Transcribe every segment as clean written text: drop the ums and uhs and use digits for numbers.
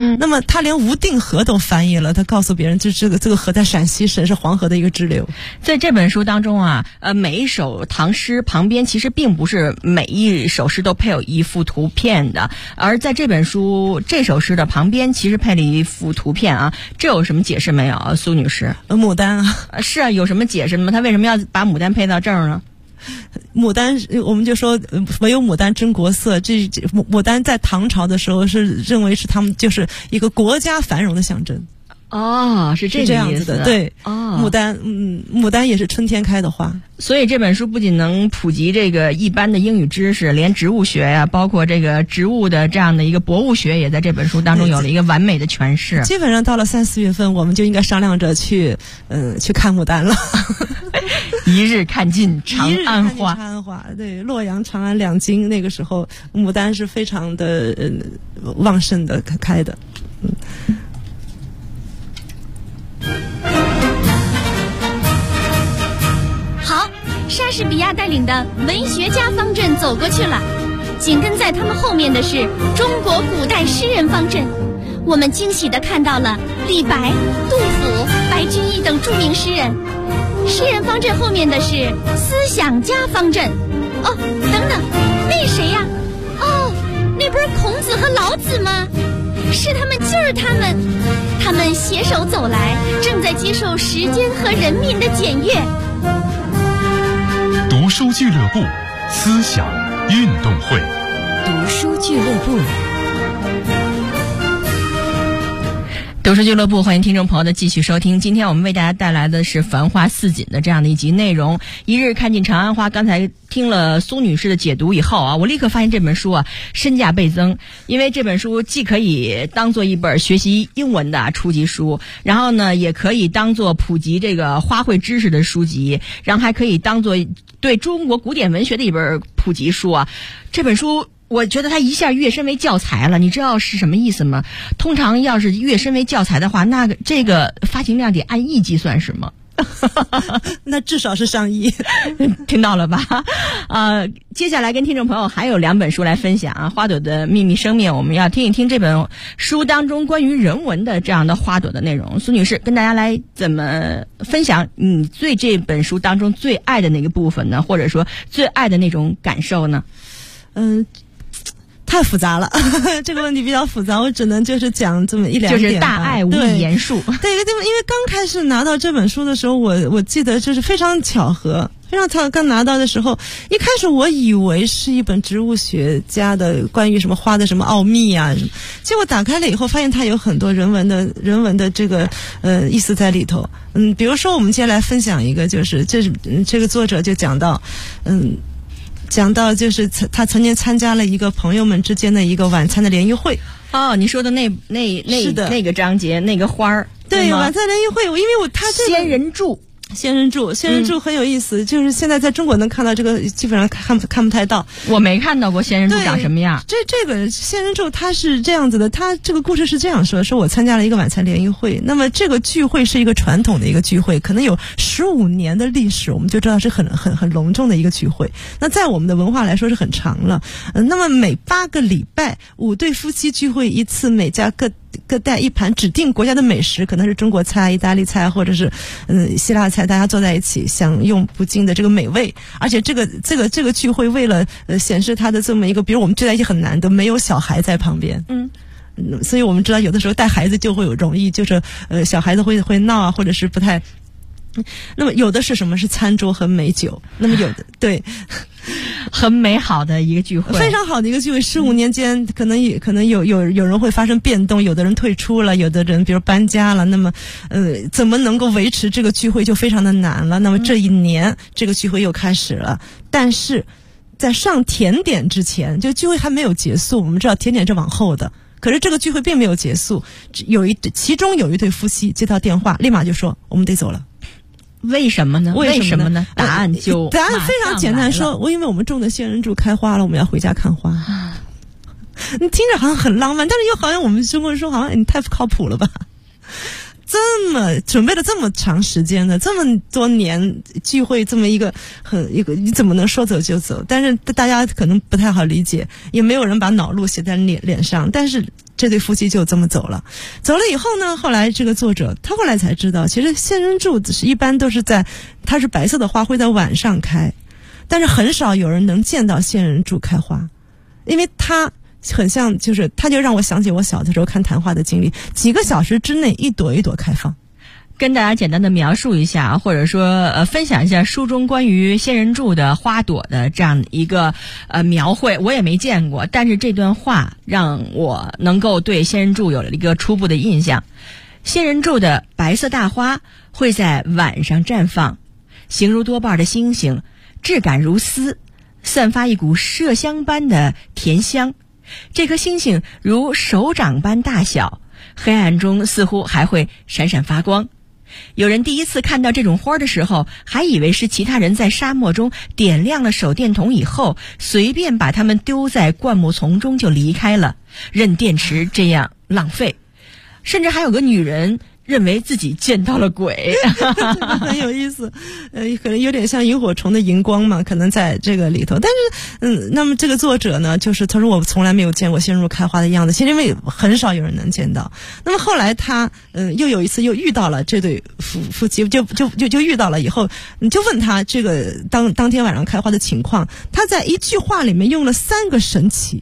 那么他连无定河都翻译了，他告诉别人，就这个河在陕西省，是黄河的一个支流。 在这本书当中啊，每一首唐诗旁边其实并不是每一首诗都配有一幅图片的，而在这本书这首诗的旁边其实配了一幅图片啊，这有什么解释没有啊，苏女士？ 牡丹啊， 是啊，有什么解释吗？他为什么要把牡丹配到这儿呢？ 牡丹，我们就说唯有牡丹真国色。牡丹在唐朝的时候是认为是他们就是一个国家繁荣的象征。 哦，是这样子的，对。牡丹也是春天开的花。 所以这本书不仅能普及这个一般的英语知识，连植物学呀，包括这个植物的这样的一个博物学，也在这本书当中有了一个完美的诠释。 基本上到了3、4月份，我们就应该商量着去看牡丹了。 一日看尽长安花。 长安花，对，洛阳、长安两京，那个时候牡丹是非常的旺盛的开的。 好，莎士比亚带领的文学家方阵走过去了，紧跟在他们后面的是中国古代诗人方阵。我们惊喜地看到了李白、杜甫、白居易等著名诗人。诗人方阵后面的是思想家方阵。哦，等等，那谁呀？哦，那不是孔子和老子吗？是他们，就是他们。他们携手走来，正在接受时间和人民的检阅。 读书俱乐部，思想运动会。 读书俱乐部。 读书俱乐部，欢迎听众朋友的继续收听。今天我们为大家带来的是繁花似锦的这样的一集内容。一日看尽长安花。刚才听了苏女士的解读以后啊，我立刻发现这本书啊身价倍增，因为这本书既可以当做一本学习英文的初级书，然后呢也可以当做普及这个花卉知识的书籍，然后还可以当做对中国古典文学的一本普及书啊。这本书我觉得它一下跃升为教材了，你知道是什么意思吗？通常要是跃升为教材的话，那这个发行量得按亿计算是吗？ 那至少是上亿。 听到了吧？接下来跟听众朋友还有2本书来分享啊。花朵的秘密生命，我们要听一听这本书当中关于人文的这样的花朵的内容。苏女士跟大家来怎么分享你对这本书当中最爱的那个部分呢？或者说最爱的那种感受呢？ 太复杂了，这个问题比较复杂，我只能就是讲这么1-2点， 就是大爱无以言述。 对，因为刚开始拿到这本书的时候，我记得就是非常巧合，刚拿到的时候，一开始我以为是一本植物学家的关于什么花的什么奥秘啊，结果打开了以后，发现它有很多人文的这个意思在里头。比如说我们接下来分享一个，就是这个作者就讲到就是他曾经参加了一个朋友们之间的一个晚餐的联谊会。 哦，你说的那个章节那个花儿， 对，晚餐联谊会，因为他这个仙人柱很有意思，就是现在在中国能看到这个，基本上看不太到。 我没看到过仙人柱长什么样。 这个仙人柱它是这样子的，它这个故事是这样说我参加了一个晚餐联谊会，那么这个聚会是一个传统的一个聚会，可能有15年的历史，我们就知道是很隆重的一个聚会。那在我们的文化来说是很长了。那么每8个礼拜5对夫妻聚会一次，每家各带一盘指定国家的美食，可能是中国菜、意大利菜或者是希腊菜，大家坐在一起享用不尽的这个美味。而且这个聚会为了显示它的这么一个，比如我们聚在一起很难的，没有小孩在旁边。所以我们知道有的时候带孩子就会有容易就是小孩子会闹啊，或者是不太。那么有的是什么？是餐桌和美酒。那么有的对。 很美好的一个聚会， 非常好的一个聚会。15年间，可能有人会发生变动，有的人退出了，有的人比如搬家了。那么，怎么能够维持这个聚会就非常的难了。那么这一年，这个聚会又开始了，但是在上甜点之前，就聚会还没有结束。我们知道甜点是往后的，可是这个聚会并没有结束。其中有一对夫妻接到电话，立马就说我们得走了。 为什么呢？答案非常简单，说因为我们种的仙人柱开花了，我们要回家看花。你听着好像很浪漫，但是又好像我们中国人说好像你太不靠谱了吧？这么准备了这么长时间的这么多年聚会，这么一个你怎么能说走就走？但是大家可能不太好理解，也没有人把恼怒写在脸上，但是这对夫妻就这么走了。走了以后呢，后来这个作者他后来才知道，其实仙人柱一般都是它是白色的花会在晚上开，但是很少有人能见到仙人柱开花，因为它很像，就是它就让我想起我小的时候看昙花的经历，几个小时之内一朵一朵开放。 跟大家简单的描述一下，或者说分享一下书中关于仙人柱的花朵的这样一个描绘，我也没见过，但是这段话让我能够对仙人柱有了一个初步的印象。仙人柱的白色大花会在晚上绽放，形如多瓣的星星，质感如丝，散发一股麝香般的甜香。这颗星星如手掌般大小，黑暗中似乎还会闪闪发光。有人第一次看到这种花的时候，还以为是其他人在沙漠中点亮了手电筒以后，随便把它们丢在灌木丛中就离开了，任电池这样浪费。甚至还有个女人认为自己见到了鬼。 很有意思，可能有点像萤火虫的荧光嘛，可能在这个里头。但是，那么这个作者呢，就是他说我从来没有见过仙人柱开花的样子，其实因为很少有人能见到。那么后来他，又有一次又遇到了这对夫妻，就遇到了以后，你就问他这个当天晚上开花的情况，他在一句话里面用了3个神奇。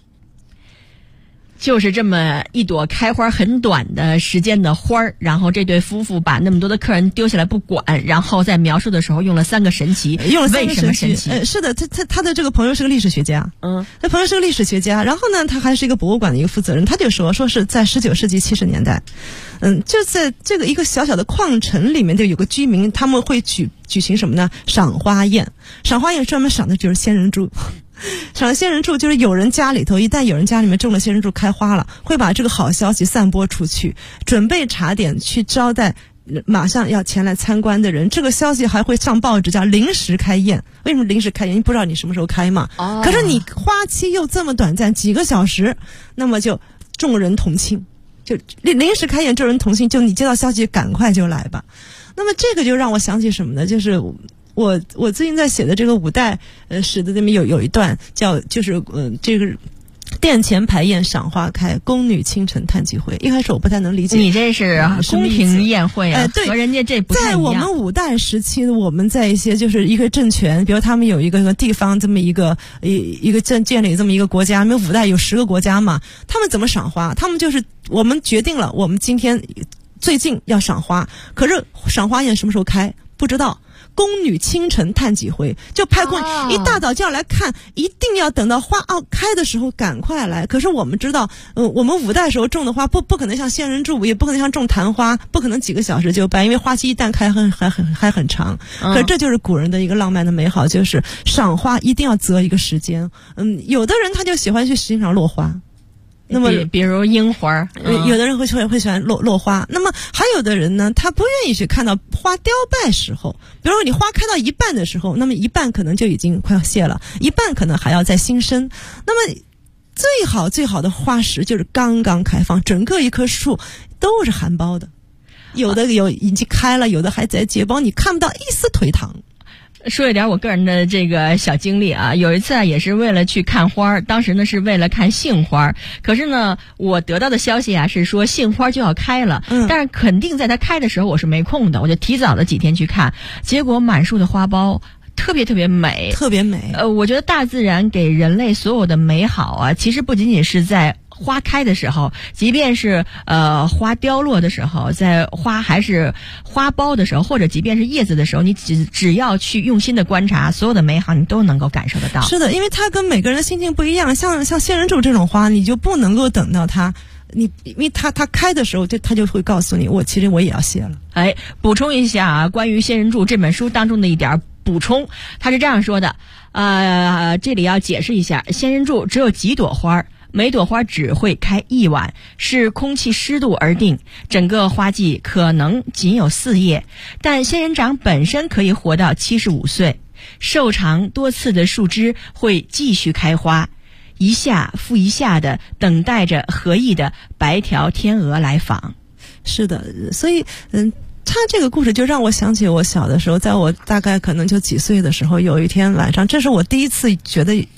就是这么一朵开花很短的时间的花儿，然后这对夫妇把那么多的客人丢下来不管，然后在描述的时候用了3个神奇， 用了3个神奇。 为什么神奇？ 是的，他的这个朋友是个历史学家，他朋友是个历史学家，然后呢，他还是一个博物馆的一个负责人，他就说是在19世纪70年代，就在这个一个小小的矿城里面，就有个居民，他们会举行什么呢？赏花宴。赏花宴专门赏的就是仙人柱。赏仙人柱就是有人家里头，一旦有人家里面种了仙人柱开花了，会把这个好消息散播出去，准备茶点去招待马上要前来参观的人。这个消息还会上报纸，叫临时开宴。为什么临时开宴？因为不知道你什么时候开嘛。可是你花期又这么短暂，几个小时，那么就众人同庆，就临时开宴，众人同庆，就你接到消息赶快就来吧。那么这个就让我想起什么呢？就是我最近在写的这个五代史的里面有一段叫这个殿前排宴赏花开，宫女清晨探几回。一开始我不太能理解， 你这是宫廷宴会啊， 对， 和人家这不太一样。 在我们五代时期，我们在一些就是一个政权，比如他们有一个地方这么一个建立这么一个国家，因为五代有10个国家嘛，他们怎么赏花？他们就是我们决定了，我们今天最近要赏花，可是赏花宴什么时候开不知道。宫女清晨探几回，就派宫女一大早就要来看，一定要等到花开的时候赶快来。可是我们知道，我们五代时候种的花不可能像仙人柱，也不可能像种昙花，不可能几个小时就败，因为花期一旦开还很长。可是这就是古人的一个浪漫的美好，就是赏花一定要择一个时间。有的人他就喜欢去欣赏落花。那么比如樱花， 有的人会喜欢落花。那么还有的人呢，他不愿意去看到花凋败时候。比如说你花开到一半的时候，那么一半可能就已经快要谢了，一半可能还要再新生。那么最好的花时就是刚刚开放，整个一棵树都是含苞的，有的已经开了，有的还在结苞，你看不到一丝颓唐。 说一点我个人的这个小经历啊，有一次啊，也是为了去看花，当时呢是为了看杏花，可是呢我得到的消息啊是说杏花就要开了，但是肯定在它开的时候我是没空的，我就提早了几天去看，结果满树的花苞特别美，特别美。我觉得大自然给人类所有的美好啊，其实不仅仅是在花开的时候，即便是花凋落的时候，在花还是花苞的时候，或者即便是叶子的时候，你只要去用心的观察，所有的美好你都能够感受得到。 是的，因为它跟每个人的心情不一样，像仙人柱这种花，你就不能够等到它。因为它开的时候，它就会告诉你，其实我也要谢了。 补充一下啊，关于仙人柱这本书当中的一点补充，他是这样说的，这里要解释一下，仙人柱只有几朵花，每朵花只会开1晚，是空气湿度而定，整个花季可能仅有4叶，但仙人掌本身可以活到75岁，瘦长多刺的树枝会继续开花，一下复一下的等待着合意的白条天鹅来访。 是的，所以他这个故事就让我想起我小的时候，在我大概可能就几岁的时候，有一天晚上，这是我第一次觉得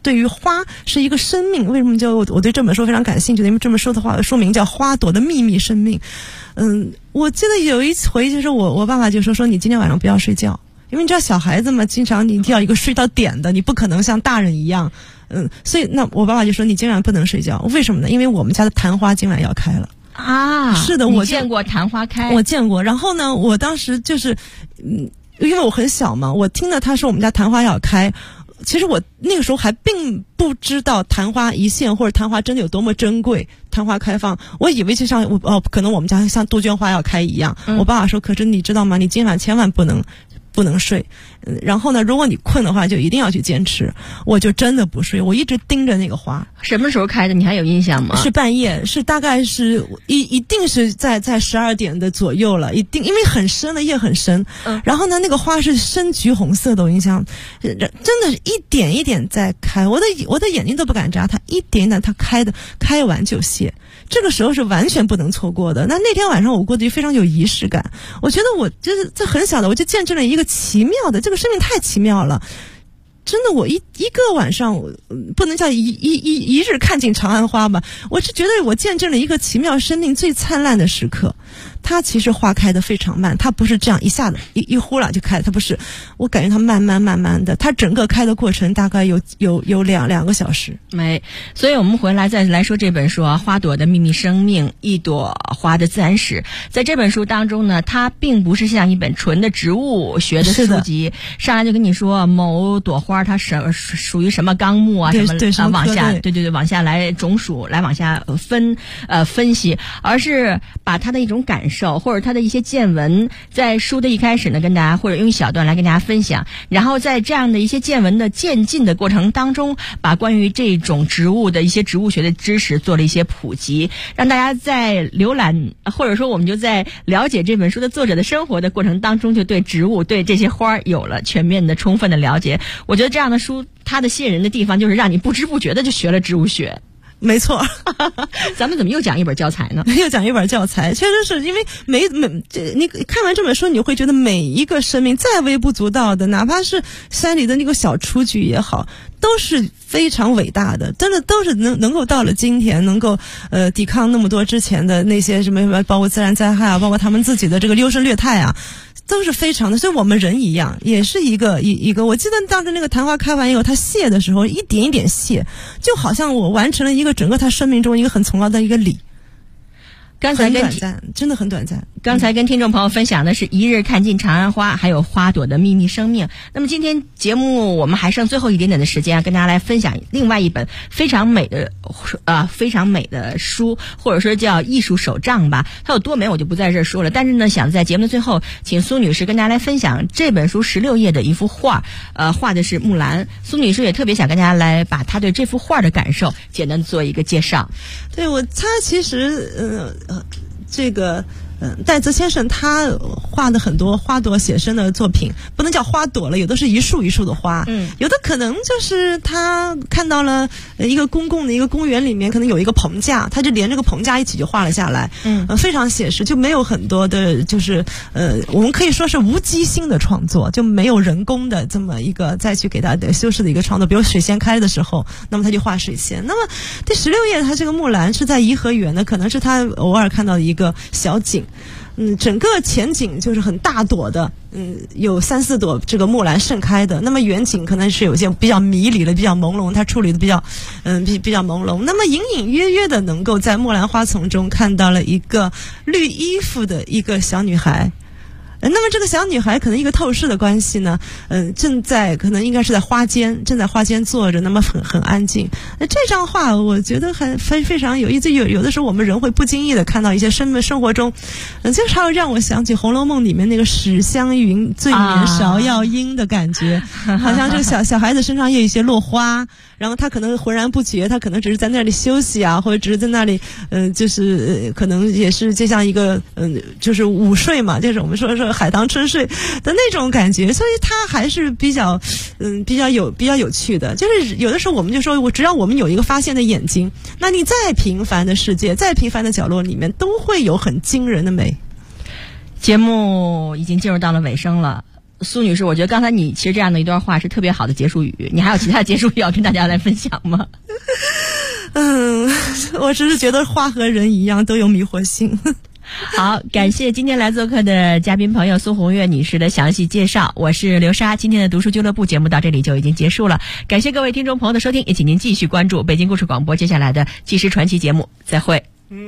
对于花是一个生命。为什么就我对这本书非常感兴趣的？因为这本书的话书名叫《花朵的秘密生命》。我记得有一回就是我爸爸就说你今天晚上不要睡觉，因为你知道小孩子嘛，经常你一定要一个睡到点的，你不可能像大人一样。所以那我爸爸就说你今晚不能睡觉，为什么呢？因为我们家的昙花今晚要开了。 啊， 是的， 我见过昙花开， 我见过。然后呢，我当时就是因为我很小嘛，我听到他说我们家昙花要开，其实我那个时候还并不知道昙花一现或者昙花真的有多么珍贵。昙花开放，我以为就像可能我们家像杜鹃花要开一样。我爸爸说，可是你知道吗？你今晚千万不能睡。然后呢，如果你困的话，就一定要去坚持。我就真的不睡，我一直盯着那个花。 什么时候开的？你还有印象吗？ 是半夜，是大概是一定是在12点的左右了，一定，因为很深了，夜很深。然后呢，那个花是深橘红色的，我印象真的是一点一点在开，我的眼睛都不敢眨，它一点一点它开完就谢。这个时候是完全不能错过的。那天晚上我过得就非常有仪式感，我觉得我就是在很小的我就见证了一个奇妙的，这个生命太奇妙了。真的，我一个晚上，不能叫一日看尽长安花吧，我是觉得我见证了一个奇妙生命最灿烂的时刻。它其实花开的非常慢，它不是这样一下子一呼啦就开，它不是，我感觉它慢慢的，它整个开的过程大概有2个小时。 所以我们回来再来说这本书啊，《花朵的秘密生命：一朵花的自然史》。在这本书当中呢，它并不是像一本纯的植物学的书籍，上来就跟你说某朵花它属于什么纲目啊，什么往下，对，往下来种属，来往下分析，而是把它的一种感受或者它的一些见闻，在书的一开始呢，跟大家或者用一小段来跟大家分享，然后在这样的一些见闻的渐进的过程当中，把关于这种植物的一些植物学的知识做了一些普及，让大家在浏览或者说我们就在了解这本书的作者的生活的过程当中，就对植物对这些花有了全面的充分的了解。我觉得这样的书它的吸引人的地方就是让你不知不觉的就学了植物学。 没错。 咱们怎么又讲一本教材呢？ 又讲一本教材，确实是因为你看完这本书，你会觉得每一个生命再微不足道的，哪怕是山里的那个小雏菊也好，都是非常伟大的，真的都是能够到了今天，能够抵抗那么多之前的那些什么，包括自然灾害啊，包括他们自己的这个优胜劣汰啊，都是非常的。所以我们人一样，也是一个，我记得当时那个昙花开完以后，它谢的时候一点一点谢，就好像我完成了一个整个他生命中一个很崇高的一个礼。刚才很短暂，真的很短暂。 刚才跟听众朋友分享的是一日看尽长安花，还有花朵的秘密生命。那么今天节目我们还剩最后一点点的时间，跟大家来分享另外一本非常美的书，或者说叫艺术手账吧。它有多美我就不在这儿说了，但是呢，想在节目的最后，请苏女士跟大家来分享这本书16页的一幅画，画的是木兰。苏女士也特别想跟大家来把她对这幅画的感受简单做一个介绍。 对，他其实这个戴泽先生他画的很多花朵写生的作品，不能叫花朵了，有的是一束一束的花，有的可能就是他看到了一个公共的一个公园里面可能有一个棚架，他就连这个棚架一起就画了下来，非常写实，就没有很多的就是我们可以说是无机性的创作，就没有人工的这么一个再去给他的修饰的一个创作。比如水仙开的时候，那么他就画水仙。那么第16页他这个木兰是在颐和园的，可能是他偶尔看到的一个小景。整个前景就是很大朵的，有3、4朵这个木兰盛开的。那么远景可能是有些比较迷离的，比较朦胧，它处理的比较朦胧。那么隐隐约约的能够在木兰花丛中看到了一个绿衣服的一个小女孩。那么这个小女孩可能一个透视的关系呢，可能应该是在花间，正在花间坐着，那么很安静。那这张画我觉得还非常有意思。有的时候我们人会不经意的看到一些生活中，经常让我想起《红楼梦》里面那个史湘云醉年芍药阴的感觉，好像这个小孩子身上也有一些落花，然后他可能浑然不觉，他可能只是在那里休息啊，或者只是在那里就是可能也是就像一个就是午睡嘛，就是我们说海棠春睡的那种感觉。所以它还是比较有趣的。就是有的时候我们就说，只要我们有一个发现的眼睛，那你再平凡的世界，再平凡的角落里面，都会有很惊人的美。 节目已经进入到了尾声了。 苏女士，我觉得刚才你其实这样的一段话是特别好的结束语，你还有其他结束语要跟大家来分享吗？ 我只是觉得话和人一样都有迷惑性。 好，感谢今天来做客的嘉宾朋友苏红月女士的详细介绍。我是刘莎，今天的读书俱乐部节目到这里就已经结束了，感谢各位听众朋友的收听，也请您继续关注北京故事广播接下来的纪实传奇节目，再会。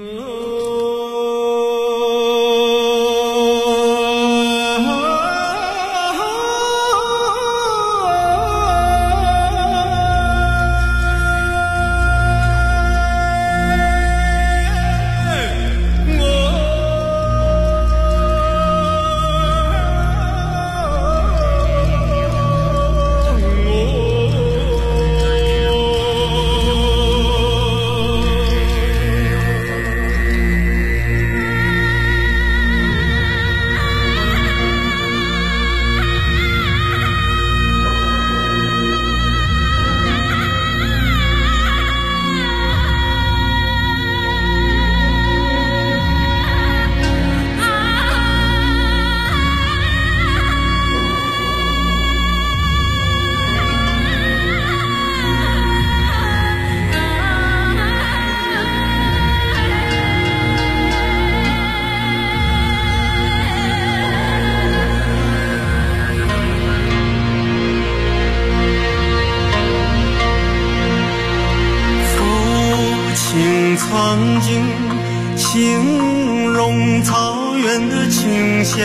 曾经形容草原的清香，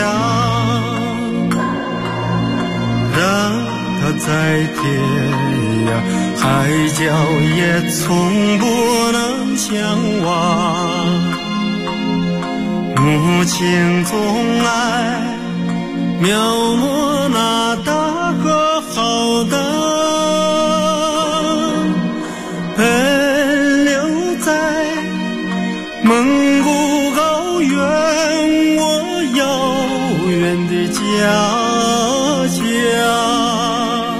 让它在天涯海角也从不能相忘。母亲总爱描摹那大河浩荡，奔流在蒙古高原，我遥远的家乡。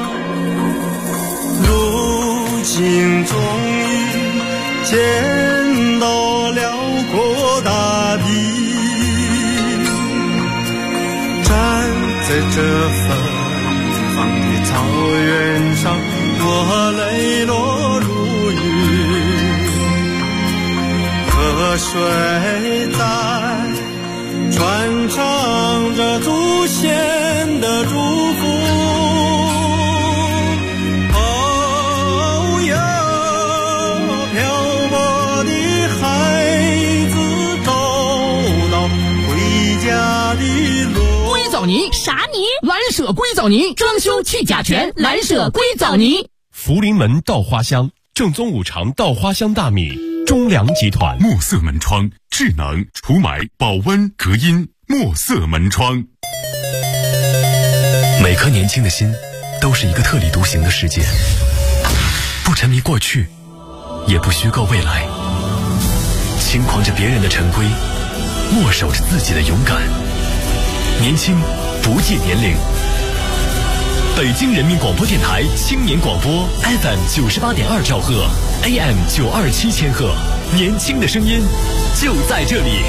如今终于见到辽阔大地，站在这芬芳的草原上，我泪落如雨。河水在传唱着祖先的祝福，哦哟，漂泊的孩子找到回家的路。 硅藻泥啥泥？ 蓝舍硅藻泥，装修去甲醛，蓝舍硅藻泥。 福临门稻花香，正宗五常稻花香大米，中粮集团。 墨色门窗，智能除霾、保温、隔音。墨色门窗。 每颗年轻的心都是一个特立独行的世界，不沉迷过去，也不虚构未来，轻狂着别人的陈规，默守着自己的勇敢。年轻不计年龄。北京人民广播电台青年广播 FM 98.2兆赫 AM 927千赫，年轻的声音就在这里。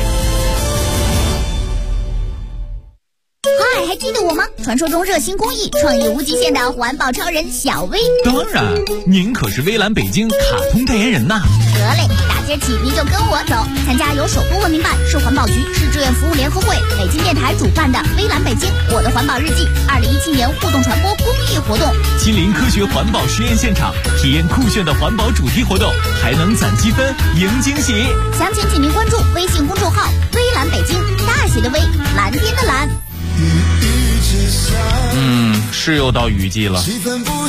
嗨，还记得我吗？传说中热心公益、创意无极限的环保超人小薇。 当然，您可是微蓝北京卡通代言人呐。 得嘞，大今儿起你就跟我走，参加由首都文明办、市环保局、市志愿服务联合会、北京电台主办的微蓝北京我的环保日记2017年互动传播公益活动， 亲临科学环保实验现场，体验酷炫的环保主题活动，还能攒积分赢惊喜。 详情请您关注微信公众号微蓝北京，大写的微，蓝天的蓝。 是又到雨季了，